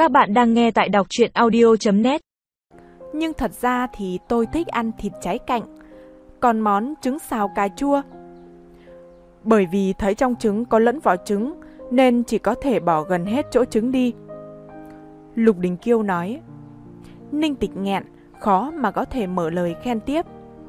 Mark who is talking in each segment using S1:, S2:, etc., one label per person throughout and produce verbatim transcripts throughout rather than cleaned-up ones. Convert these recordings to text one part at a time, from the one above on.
S1: Các bạn đang nghe tại đọc truyện audio chấm net.
S2: Nhưng thật ra thì tôi thích ăn thịt cháy cạnh, còn món trứng xào cà chua. Bởi vì thấy trong trứng có lẫn vỏ trứng, nên chỉ có thể bỏ gần hết chỗ trứng đi. Lục Đình Kiêu nói. Ninh Tịch nghẹn, khó mà có thể mở lời khen tiếp.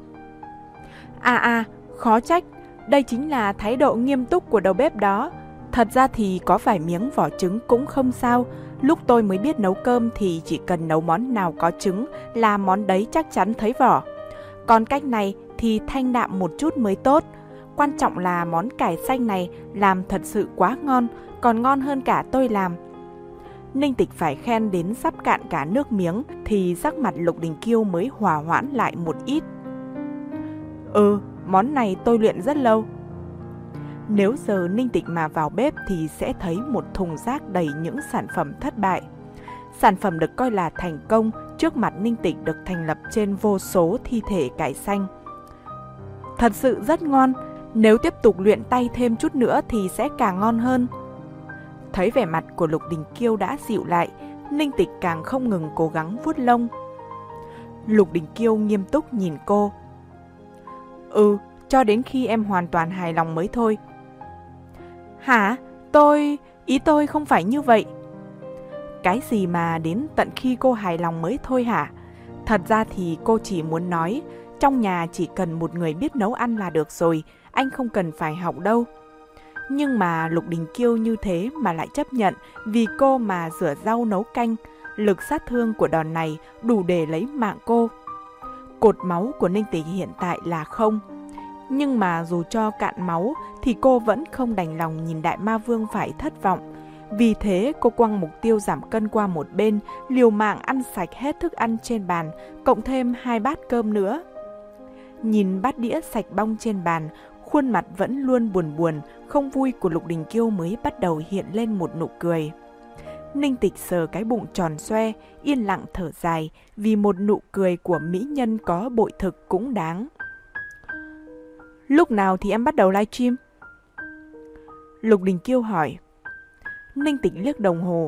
S2: À à, khó trách, đây chính là thái độ nghiêm túc của đầu bếp đó. Thật ra thì có vài miếng vỏ trứng cũng không sao. Lúc tôi mới biết nấu cơm thì chỉ cần nấu món nào có trứng là món đấy chắc chắn thấy vỏ. Còn cách này thì thanh đạm một chút mới tốt. Quan trọng là món cải xanh này làm thật sự quá ngon, còn ngon hơn cả tôi làm. Ninh Tịch phải khen đến sắp cạn cả nước miếng thì sắc mặt Lục Đình Kiêu mới hòa hoãn lại một ít. Ừ, món này tôi luyện rất lâu. Nếu giờ Ninh Tịch mà vào bếp thì sẽ thấy một thùng rác đầy những sản phẩm thất bại. Sản phẩm được coi là thành công trước mặt Ninh Tịch được thành lập trên vô số thi thể cải xanh. Thật sự rất ngon, nếu tiếp tục luyện tay thêm chút nữa thì sẽ càng ngon hơn. Thấy vẻ mặt của Lục Đình Kiêu đã dịu lại, Ninh Tịch càng không ngừng cố gắng vuốt lông. Lục Đình Kiêu nghiêm túc nhìn cô. Ừ, cho đến khi em hoàn toàn hài lòng mới thôi. Hả? Tôi... ý tôi không phải như vậy. Cái gì mà đến tận khi cô hài lòng mới thôi hả? Thật ra thì cô chỉ muốn nói, trong nhà chỉ cần một người biết nấu ăn là được rồi, anh không cần phải học đâu. Nhưng mà Lục Đình Kiêu như thế mà lại chấp nhận vì cô mà rửa rau nấu canh, lực sát thương của đòn này đủ để lấy mạng cô. Cột máu của Ninh Tịch hiện tại là không. Nhưng mà dù cho cạn máu thì cô vẫn không đành lòng nhìn Đại Ma Vương phải thất vọng. Vì thế cô quăng mục tiêu giảm cân qua một bên, liều mạng ăn sạch hết thức ăn trên bàn, cộng thêm hai bát cơm nữa. Nhìn bát đĩa sạch bong trên bàn, khuôn mặt vẫn luôn buồn buồn, không vui của Lục Đình Kiêu mới bắt đầu hiện lên một nụ cười. Ninh Tịch sờ cái bụng tròn xoe, yên lặng thở dài, vì một nụ cười của mỹ nhân có bội thực cũng đáng. Lúc nào thì em bắt đầu livestream? Lục Đình Kiêu hỏi. Ninh Tịch liếc đồng hồ.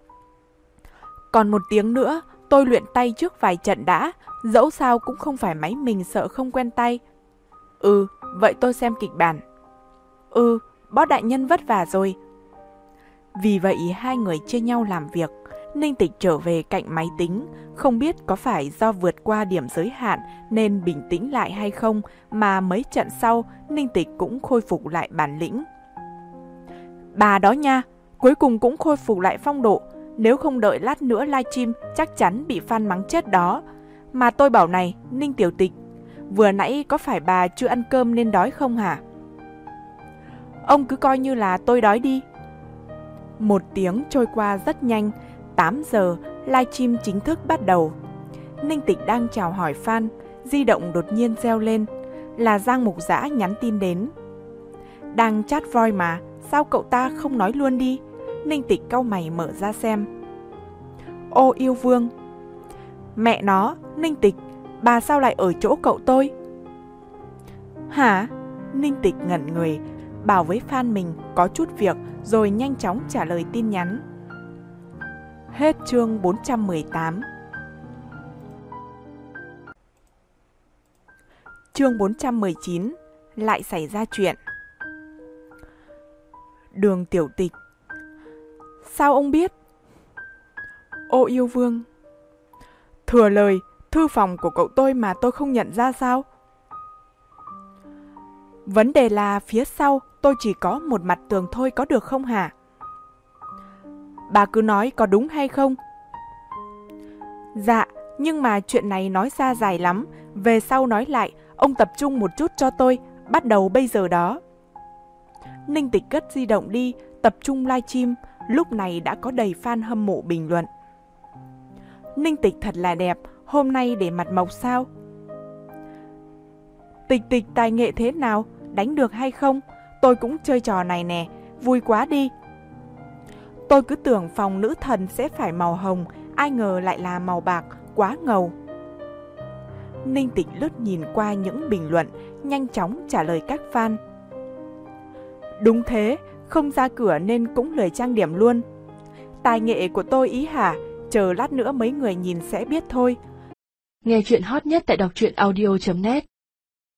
S2: Còn một tiếng nữa, tôi luyện tay trước vài trận đã, dẫu sao cũng không phải máy mình sợ không quen tay. Ừ, vậy tôi xem kịch bản. Ừ, boss đại nhân vất vả rồi. Vì vậy hai người chia nhau làm việc. Ninh Tịch trở về cạnh máy tính, không biết có phải do vượt qua điểm giới hạn nên bình tĩnh lại hay không, mà mấy trận sau Ninh Tịch cũng khôi phục lại bản lĩnh. Bà đó nha, cuối cùng cũng khôi phục lại phong độ, nếu không đợi lát nữa livestream chắc chắn bị fan mắng chết đó. Mà tôi bảo này, Ninh Tiểu Tịch, vừa nãy có phải bà chưa ăn cơm nên đói không hả? Ông cứ coi như là tôi đói đi. Một tiếng trôi qua rất nhanh, tám giờ, livestream chính thức bắt đầu. Ninh Tịch đang chào hỏi fan, di động đột nhiên reo lên, là Giang Mục Dã nhắn tin đến. Đang chat voice mà, sao cậu ta không nói luôn đi? Ninh Tịch cau mày mở ra xem. Ô yêu vương. Mẹ nó, Ninh Tịch, bà sao lại ở chỗ cậu tôi? Hả? Ninh Tịch ngẩn người, bảo với fan mình có chút việc rồi nhanh chóng trả lời tin nhắn. Hết chương bốn trăm mười tám. Chương bốn trăm mười chín. Lại xảy ra chuyện. Đường Tiểu Tịch. Sao ông biết? Ô yêu vương. Thừa lời, thư phòng của cậu tôi mà tôi không nhận ra sao? Vấn đề là phía sau tôi chỉ có một mặt tường thôi có được không hả? Bà cứ nói có đúng hay không? Dạ, nhưng mà chuyện này nói ra dài lắm, về sau nói lại, ông tập trung một chút cho tôi, bắt đầu bây giờ đó. Ninh Tịch cất di động đi, tập trung livestream, lúc này đã có đầy fan hâm mộ bình luận. Ninh Tịch thật là đẹp, hôm nay để mặt mộc sao? Tịch Tịch tài nghệ thế nào, đánh được hay không? Tôi cũng chơi trò này nè, vui quá đi. Tôi cứ tưởng phòng nữ thần sẽ phải màu hồng, ai ngờ lại là màu bạc, quá ngầu. Ninh Tịch lướt nhìn qua những bình luận, nhanh chóng trả lời các fan. Đúng thế, không ra cửa nên cũng lười trang điểm luôn. tài nghệ của tôi ý hả? Chờ lát nữa mấy người nhìn sẽ biết thôi.
S1: Nghe chuyện hot nhất tại đọc truyện audio chấm net.